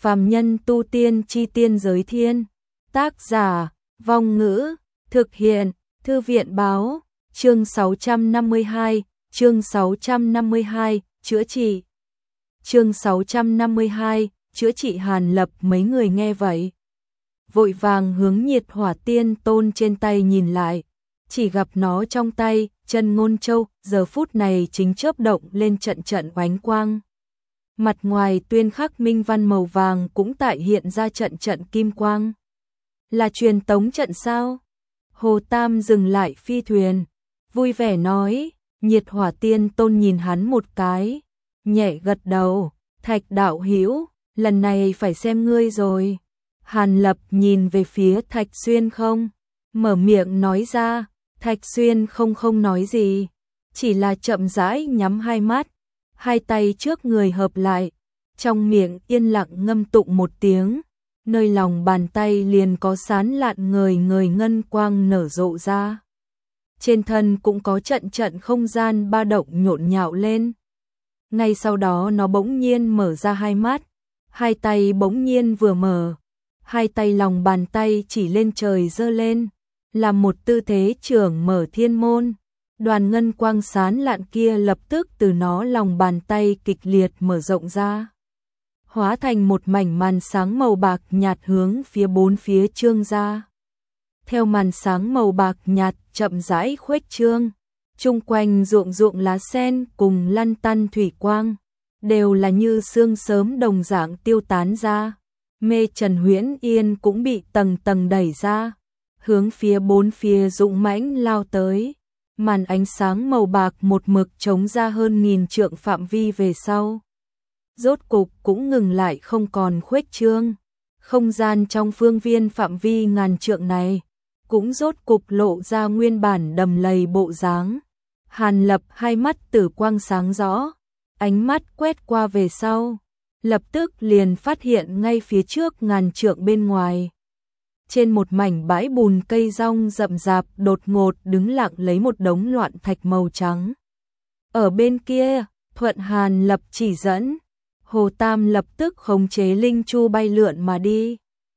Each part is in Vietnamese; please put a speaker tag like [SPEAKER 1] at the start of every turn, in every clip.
[SPEAKER 1] Phàm nhân tu tiên chi tiên giới thiên. Tác giả, Vong Ngữ, thực hiện, Thư viện báo, chương 652, chữa trị. Chương 652, chữa trị Hàn Lập. Mấy người nghe vậy vội vàng hướng Nhiệt Hỏa Tiên Tôn trên tay nhìn lại, chỉ gặp nó trong tay, Chân Ngôn Châu, giờ phút này chính chớp động lên trận trận oánh quang. Mặt ngoài tuyên khắc minh văn màu vàng cũng tại hiện ra trận trận kim quang. Là truyền tống trận sao? Hồ Tam dừng lại phi thuyền, vui vẻ nói. Nhiệt Hỏa Tiên Tôn nhìn hắn một cái, nhẹ gật đầu. Thạch đạo hữu, lần này phải xem ngươi rồi. Hàn Lập nhìn về phía Thạch Xuyên không, mở miệng nói ra. Thạch Xuyên không nói gì, chỉ là chậm rãi nhắm hai mắt, hai tay trước người hợp lại, trong miệng yên lặng ngâm tụng một tiếng, nơi lòng bàn tay liền có sán lạn ngời ngời ngân quang nở rộ ra. Trên thân cũng có trận trận không gian ba động nhộn nhạo lên. Ngay sau đó nó bỗng nhiên mở ra hai mắt, hai tay bỗng nhiên vừa mở, hai tay lòng bàn tay chỉ lên trời giơ lên, làm một tư thế trưởng mở thiên môn. Đoàn ngân quang sán lạn kia lập tức từ nó lòng bàn tay kịch liệt mở rộng ra, hóa thành một mảnh màn sáng màu bạc nhạt hướng phía bốn phía trương ra. Theo màn sáng màu bạc nhạt chậm rãi khuếch trương, chung quanh ruộng lá sen cùng lăn tăn thủy quang, đều là như sương sớm đồng dạng tiêu tán ra. Mê Trần Huyễn Yên cũng bị tầng tầng đẩy ra, hướng phía bốn phía dũng mãnh lao tới. Màn ánh sáng màu bạc một mực chống ra hơn 1000 trượng phạm vi về sau, rốt cục cũng ngừng lại không còn khuếch trương. Không gian trong phương viên phạm vi ngàn trượng này cũng rốt cục lộ ra nguyên bản đầm lầy bộ dáng. Hàn Lập hai mắt tử quang sáng rõ, ánh mắt quét qua về sau, lập tức liền phát hiện ngay phía trước ngàn trượng bên ngoài, trên một mảnh bãi bùn cây rong rậm rạp đột ngột đứng lặng lấy một đống loạn thạch màu trắng. Ở bên kia, thuận Hàn Lập chỉ dẫn, Hồ Tam lập tức khống chế linh chu bay lượn mà đi.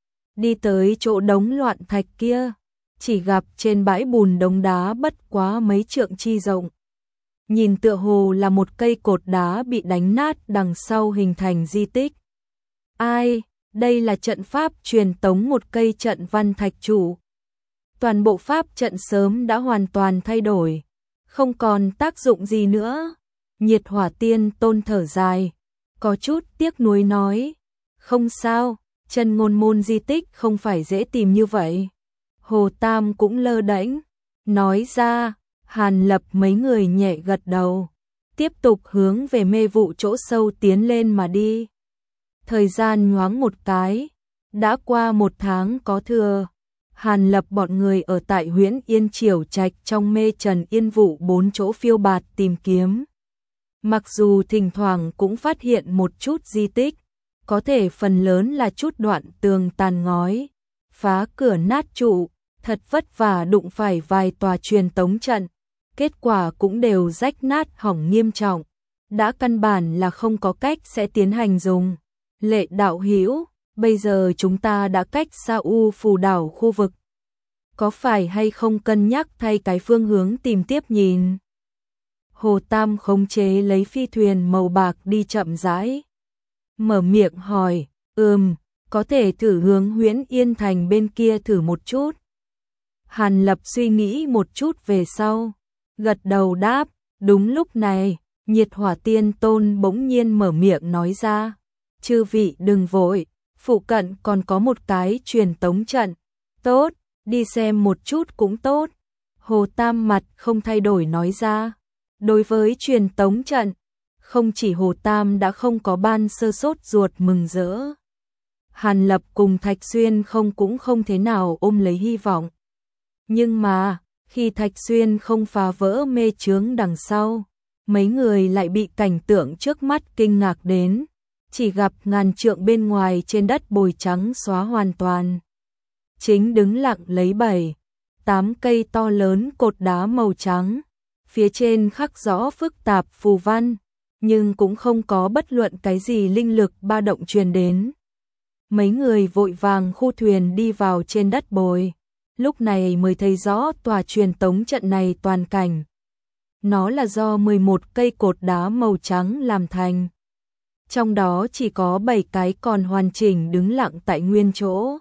[SPEAKER 1] Đi tới chỗ đống loạn thạch kia, chỉ gặp trên bãi bùn đống đá bất quá mấy trượng chi rộng. Nhìn tựa hồ là một cây cột đá bị đánh nát đằng sau hình thành di tích. Ai? Đây là trận pháp truyền tống một cây trận văn thạch trụ. Toàn bộ pháp trận sớm đã hoàn toàn thay đổi, không còn tác dụng gì nữa. Nhiệt Hỏa Tiên Tôn thở dài, có chút tiếc nuối nói. Không sao, Chân Ngôn môn di tích không phải dễ tìm như vậy. Hồ Tam cũng lơ đễnh nói ra. Hàn Lập mấy người nhẹ gật đầu, tiếp tục hướng về mê vụ chỗ sâu tiến lên mà đi. Thời gian nhoáng một cái, đã qua 1 tháng có thừa. Hàn Lập bọn người ở tại Huyễn Yên Triểu Trạch trong Mê Trần Yên Vụ 4 chỗ phiêu bạt tìm kiếm. Mặc dù thỉnh thoảng cũng phát hiện một chút di tích, có thể phần lớn là chút đoạn tường tàn ngói, phá cửa nát trụ, thật vất vả đụng phải vài tòa truyền tống trận, kết quả cũng đều rách nát hỏng nghiêm trọng, đã căn bản là không có cách sẽ tiến hành dùng. Lệ đạo hữu, bây giờ chúng ta đã cách xa U Phù đảo khu vực, có phải hay không cân nhắc thay cái phương hướng tìm tiếp nhìn? Hồ Tam khống chế lấy phi thuyền màu bạc đi chậm rãi, mở miệng hỏi. Có thể thử hướng Huyễn Yên Thành bên kia thử một chút. Hàn Lập suy nghĩ một chút về sau, gật đầu đáp. Đúng lúc này, Nhiệt Hỏa Tiên Tôn bỗng nhiên mở miệng nói ra. Chư vị đừng vội, phụ cận còn có một cái truyền tống trận. Tốt, đi xem một chút cũng tốt. Hồ Tam mặt không thay đổi nói ra. Đối với truyền tống trận, không chỉ Hồ Tam đã không có ban sơ sốt ruột mừng rỡ, Hàn Lập cùng Thạch Xuyên cũng không thế nào ôm lấy hy vọng. Nhưng mà, khi Thạch Xuyên không phá vỡ mê chướng đằng sau, mấy người lại bị cảnh tượng trước mắt kinh ngạc đến. Chỉ gặp ngàn trượng bên ngoài trên đất bồi trắng xóa hoàn toàn, chính đứng lặng lấy 7-8 cây to lớn cột đá màu trắng, phía trên khắc rõ phức tạp phù văn, nhưng cũng không có bất luận cái gì linh lực ba động truyền đến. mấy người vội vàng khu thuyền đi vào trên đất bồi. Lúc này mới thấy rõ tòa truyền tống trận này toàn cảnh. Nó là do 11 cây cột đá màu trắng làm thành. Trong đó chỉ có 7 cái còn hoàn chỉnh đứng lặng tại nguyên chỗ.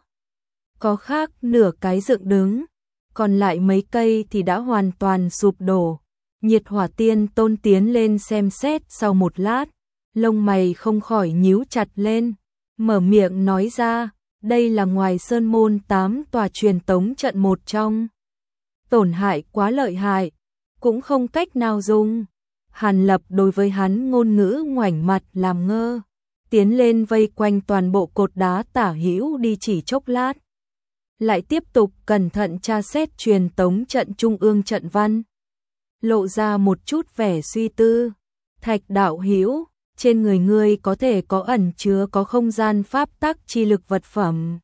[SPEAKER 1] Có khác nửa cái dựng đứng, còn lại mấy cây thì đã hoàn toàn sụp đổ. Nhiệt Hỏa Tiên Tôn tiến lên xem xét sau một lát, lông mày không khỏi nhíu chặt lên, mở miệng nói ra, đây là ngoài Sơn Môn 8 tòa truyền tống trận một trong. Tổn hại quá lợi hại, cũng không cách nào dùng. Hàn Lập đối với hắn ngôn ngữ ngoảnh mặt làm ngơ, tiến lên vây quanh toàn bộ cột đá tả hữu đi chỉ chốc lát. Lại tiếp tục cẩn thận tra xét truyền tống trận trung ương trận văn. Lộ ra một chút vẻ suy tư. Thạch đạo hữu, trên người ngươi có thể có ẩn chứa có không gian pháp tắc chi lực vật phẩm.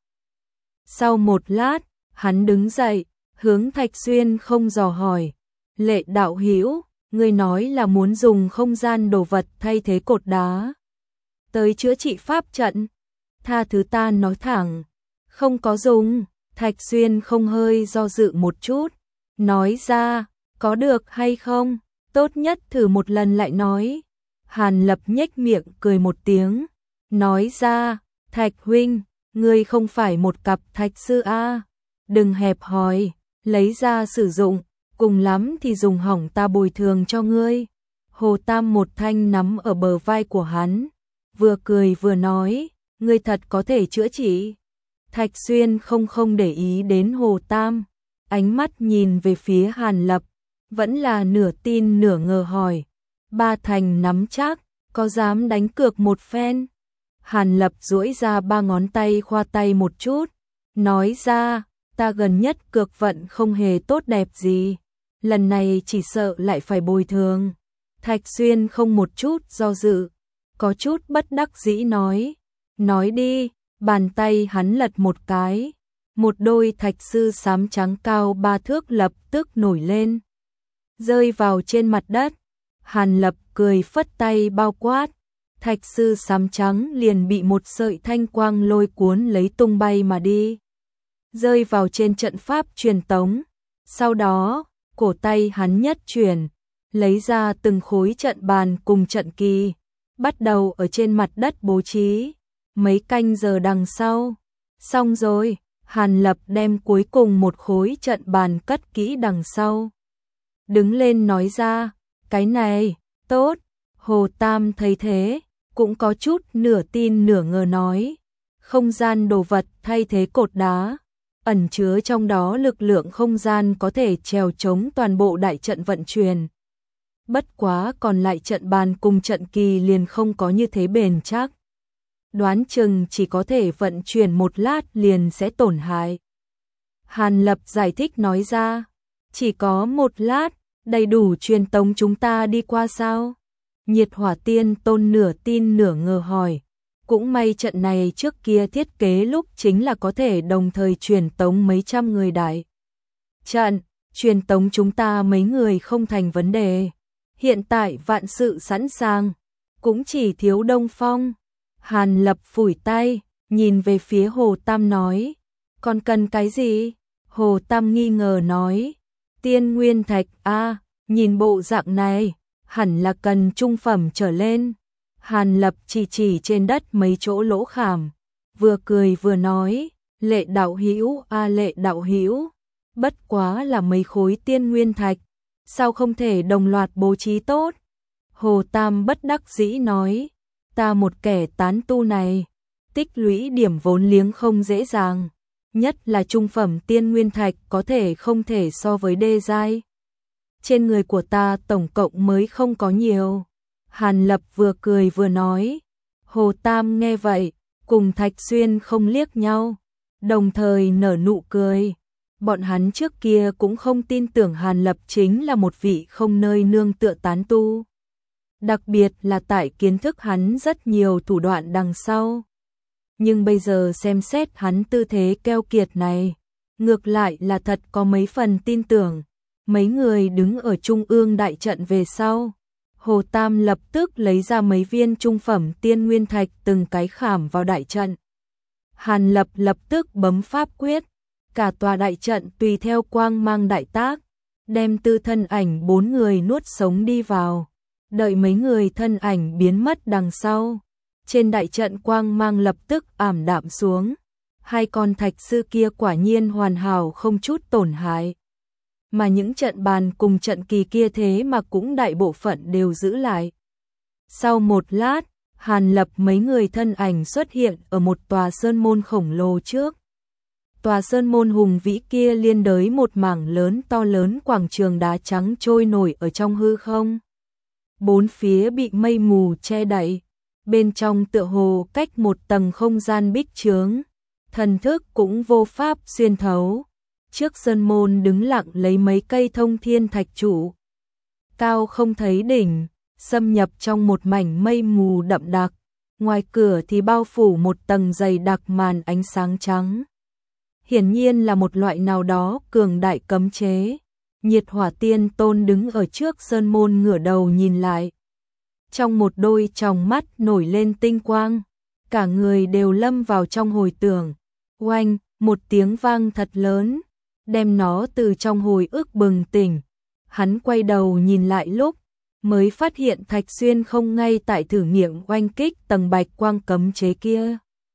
[SPEAKER 1] Sau một lát, hắn đứng dậy, hướng Thạch Xuyên không dò hỏi. Lệ đạo hữu, ngươi nói là muốn dùng không gian đồ vật thay thế cột đá tới chữa trị pháp trận. Tha thứ ta nói thẳng, không có dùng. Thạch Xuyên không hơi do dự một chút, nói ra, có được hay không? Tốt nhất thử một lần lại nói. Hàn Lập nhếch miệng cười một tiếng, nói ra, Thạch huynh, ngươi không phải một cặp thạch sư a, đừng hẹp hòi, lấy ra sử dụng, cùng lắm thì dùng hỏng ta bồi thường cho ngươi. Hồ Tam một thanh nắm ở bờ vai của hắn, vừa cười vừa nói, ngươi thật có thể chữa trị. Thạch Xuyên không để ý đến Hồ Tam, ánh mắt nhìn về phía Hàn Lập, vẫn là nửa tin nửa ngờ hỏi, ba thành nắm chắc, có dám đánh cược một phen? Hàn Lập duỗi ra 3 ngón tay khoa tay một chút, nói ra, ta gần nhất cược vận không hề tốt đẹp gì, lần này chỉ sợ lại phải bồi thường. Thạch Xuyên không một chút do dự, có chút bất đắc dĩ nói đi. Bàn tay hắn lật một cái, một đôi thạch sư xám trắng cao 3 thước lập tức nổi lên, rơi vào trên mặt đất. Hàn Lập cười phất tay bao quát, thạch sư xám trắng liền bị một sợi thanh quang lôi cuốn lấy tung bay mà đi, rơi vào trên trận pháp truyền tống. Sau đó, cổ tay hắn nhất chuyển, lấy ra từng khối trận bàn cùng trận kỳ, bắt đầu ở trên mặt đất bố trí. Mấy canh giờ đằng sau, xong rồi, Hàn Lập đem cuối cùng một khối trận bàn cất kỹ đằng sau. Đứng lên nói ra, cái này, tốt. Hồ Tam thấy thế, cũng có chút nửa tin nửa ngờ nói, không gian đồ vật thay thế cột đá, ẩn chứa trong đó lực lượng không gian có thể trèo chống toàn bộ đại trận vận chuyển. Bất quá còn lại trận bàn cùng trận kỳ liền không có như thế bền chắc. Đoán chừng chỉ có thể vận chuyển một lát liền sẽ tổn hại. Hàn Lập giải thích nói ra, chỉ có một lát, đầy đủ truyền tống chúng ta đi qua sao? Nhiệt Hỏa Tiên Tôn nửa tin nửa ngờ hỏi, cũng may trận này trước kia thiết kế lúc chính là có thể đồng thời truyền tống mấy trăm người đại trận, truyền tống chúng ta mấy người không thành vấn đề. Hiện tại vạn sự sẵn sàng, cũng chỉ thiếu Đông Phong. Hàn Lập phủi tay, nhìn về phía Hồ Tam nói, còn cần cái gì? Hồ Tam nghi ngờ nói, tiên nguyên thạch a, nhìn bộ dạng này, hẳn là cần trung phẩm trở lên. Hàn Lập chỉ trên đất mấy chỗ lỗ khảm, vừa cười vừa nói, Lệ đạo hữu a, Lệ đạo hữu, bất quá là mấy khối tiên nguyên thạch, sao không thể đồng loạt bố trí tốt? Hồ Tam bất đắc dĩ nói, ta một kẻ tán tu này, tích lũy điểm vốn liếng không dễ dàng, nhất là trung phẩm tiên nguyên thạch có thể không thể so với đê giai. Trên người của ta tổng cộng mới không có nhiều. Hàn Lập vừa cười vừa nói. Hồ Tam nghe vậy, cùng Thạch Xuyên không liếc nhau, đồng thời nở nụ cười. Bọn hắn trước kia cũng không tin tưởng Hàn Lập chính là một vị không nơi nương tựa tán tu. Đặc biệt là tại kiến thức hắn rất nhiều thủ đoạn đằng sau. Nhưng bây giờ xem xét hắn tư thế keo kiệt này, ngược lại là thật có mấy phần tin tưởng. Mấy người đứng ở trung ương đại trận về sau, Hồ Tam lập tức lấy ra mấy viên trung phẩm tiên nguyên thạch từng cái khảm vào đại trận. Hàn Lập lập tức bấm pháp quyết, cả tòa đại trận tùy theo quang mang đại tác, đem tư thân ảnh 4 người nuốt sống đi vào. Đợi mấy người thân ảnh biến mất đằng sau, trên đại trận quang mang lập tức ảm đạm xuống. Hai con thạch sư kia quả nhiên hoàn hảo không chút tổn hại. Mà những trận bàn cùng trận kỳ kia thế mà cũng đại bộ phận đều giữ lại. Sau một lát, Hàn Lập mấy người thân ảnh xuất hiện ở một tòa sơn môn khổng lồ trước. Tòa sơn môn hùng vĩ kia liên đới một mảng lớn to lớn quảng trường đá trắng trôi nổi ở trong hư không. Bốn phía bị mây mù che đậy, bên trong tựa hồ cách một tầng không gian bích chướng, thần thức cũng vô pháp xuyên thấu. Trước sơn môn đứng lặng lấy mấy cây thông thiên thạch trụ, cao không thấy đỉnh, xâm nhập trong một mảnh mây mù đậm đặc. Ngoài cửa thì bao phủ một tầng dày đặc màn ánh sáng trắng. Hiển nhiên là một loại nào đó cường đại cấm chế. Nhiệt Hỏa Tiên Tôn đứng ở trước sơn môn ngửa đầu nhìn lại. Trong một đôi tròng mắt nổi lên tinh quang, cả người đều lâm vào trong hồi tưởng. Oanh, một tiếng vang thật lớn, đem nó từ trong hồi ức bừng tỉnh. Hắn quay đầu nhìn lại lúc, mới phát hiện Thạch Xuyên không ngay tại thử nghiệm oanh kích tầng bạch quang cấm chế kia.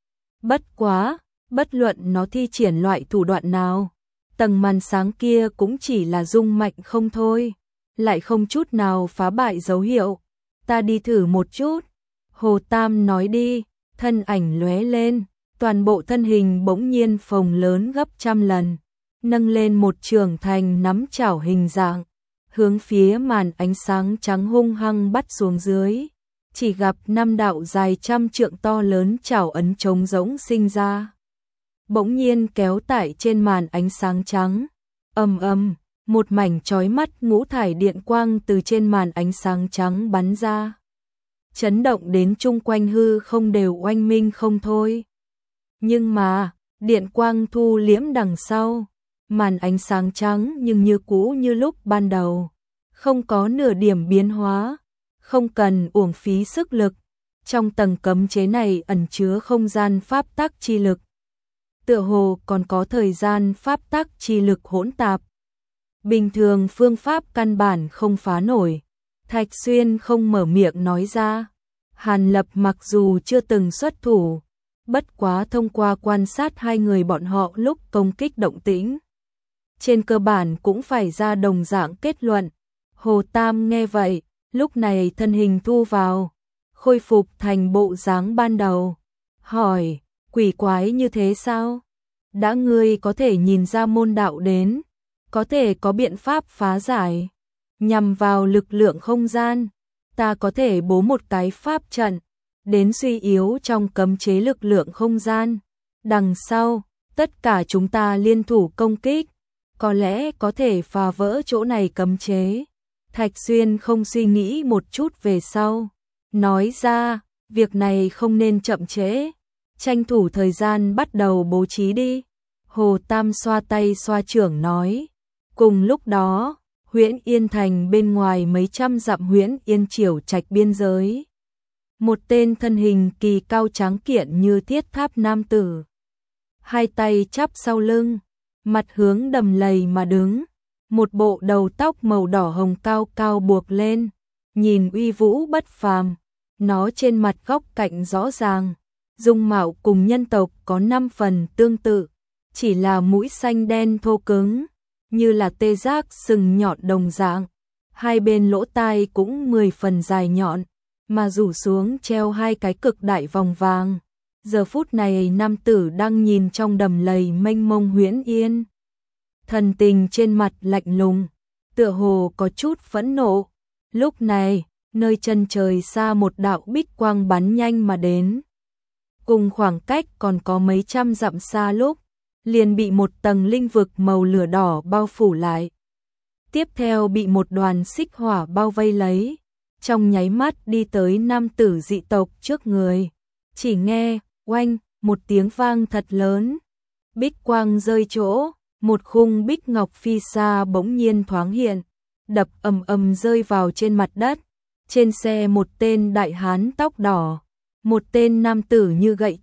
[SPEAKER 1] Bất quá, bất luận nó thi triển loại thủ đoạn nào, tầng màn sáng kia cũng chỉ là rung mạnh không thôi, lại không chút nào phá bại dấu hiệu. Ta đi thử một chút. Hồ Tam nói đi, thân ảnh lóe lên, toàn bộ thân hình bỗng nhiên phồng lớn gấp trăm lần, nâng lên một trường thành nắm chảo hình dạng, hướng phía màn ánh sáng trắng hung hăng bắt xuống dưới. Chỉ gặp 5 đạo dài trăm trượng to lớn chảo ấn trống rỗng sinh ra, bỗng nhiên kéo tải trên màn ánh sáng trắng. Ầm ầm, một mảnh chói mắt ngũ thải điện quang từ trên màn ánh sáng trắng bắn ra, chấn động đến chung quanh hư không đều oanh minh không thôi. Nhưng mà, điện quang thu liễm đằng sau, màn ánh sáng trắng nhưng như cũ như lúc ban đầu, không có nửa điểm biến hóa. Không cần uổng phí sức lực, trong tầng cấm chế này ẩn chứa không gian pháp tắc chi lực. Tựa hồ còn có thời gian pháp tắc chi lực hỗn tạp. Bình thường phương pháp căn bản không phá nổi. Thạch Xuyên không mở miệng nói ra. Hàn Lập mặc dù chưa từng xuất thủ, bất quá thông qua quan sát hai người bọn họ lúc công kích động tĩnh, trên cơ bản cũng phải ra đồng dạng kết luận. Hồ Tam nghe vậy, lúc này thân hình thu vào, khôi phục thành bộ dáng ban đầu. Hỏi, quỷ quái như thế sao? Đã ngươi có thể nhìn ra môn đạo đến, có thể có biện pháp phá giải. Nhằm vào lực lượng không gian, ta có thể bố một cái pháp trận, đến suy yếu trong cấm chế lực lượng không gian. Đằng sau, tất cả chúng ta liên thủ công kích, có lẽ có thể phá vỡ chỗ này cấm chế. Thạch Xuyên không suy nghĩ một chút về sau, nói ra, việc này không nên chậm trễ, tranh thủ thời gian bắt đầu bố trí đi. Hồ Tam xoa tay xoa trưởng nói. Cùng lúc đó, Huyễn Yên Thành bên ngoài mấy trăm dặm Huyễn Yên Triều trạch biên giới, một tên thân hình kỳ cao tráng kiện như thiết tháp nam tử, hai tay chắp sau lưng, mặt hướng đầm lầy mà đứng, một bộ đầu tóc màu đỏ hồng cao cao buộc lên, nhìn uy vũ bất phàm. Nó trên mặt góc cạnh rõ ràng, dung mạo cùng nhân tộc có 5 phần tương tự, chỉ là mũi xanh đen thô cứng, như là tê giác sừng nhọn đồng dạng. Hai bên lỗ tai cũng 10 phần dài nhọn, mà rủ xuống treo hai cái cực đại vòng vàng. Giờ phút này nam tử đang nhìn trong đầm lầy mênh mông Huyễn Yên. Thần tình trên mặt lạnh lùng, tựa hồ có chút phẫn nộ. Lúc này, nơi chân trời xa một đạo bích quang bắn nhanh mà đến. Cùng khoảng cách còn có mấy trăm dặm xa lúc, liền bị một tầng linh vực màu lửa đỏ bao phủ lại. Tiếp theo bị một đoàn xích hỏa bao vây lấy, trong nháy mắt đi tới nam tử dị tộc trước người. Chỉ nghe, oanh, một tiếng vang thật lớn, bích quang rơi chỗ, một khung bích ngọc phi xa bỗng nhiên thoáng hiện, đập ầm ầm rơi vào trên mặt đất. Trên xe một tên đại hán tóc đỏ, một tên nam tử như gậy trúc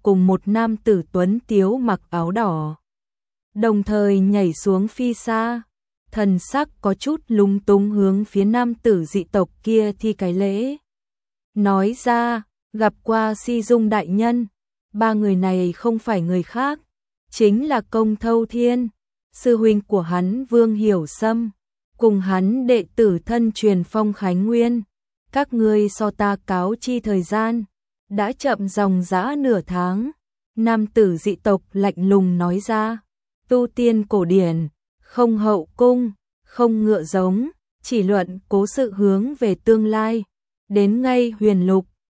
[SPEAKER 1] cùng một nam tử tuấn tiếu mặc áo đỏ. Đồng thời nhảy xuống phi xa, thần sắc có chút lúng túng hướng phía nam tử dị tộc kia thi cái lễ. Nói ra, gặp qua Si Dung đại nhân, ba người này không phải người khác, chính là Công Thâu Thiên, sư huynh của hắn Vương Hiểu Sâm, cùng hắn đệ tử thân truyền Phong Khánh Nguyên. Các ngươi so ta cáo chi thời gian, đã chậm dòng dã nửa tháng. Nam tử dị tộc lạnh lùng nói ra, tu tiên cổ điển, không hậu cung, không ngựa giống, chỉ luận cố sự hướng về tương lai. Đến ngay huyền lục,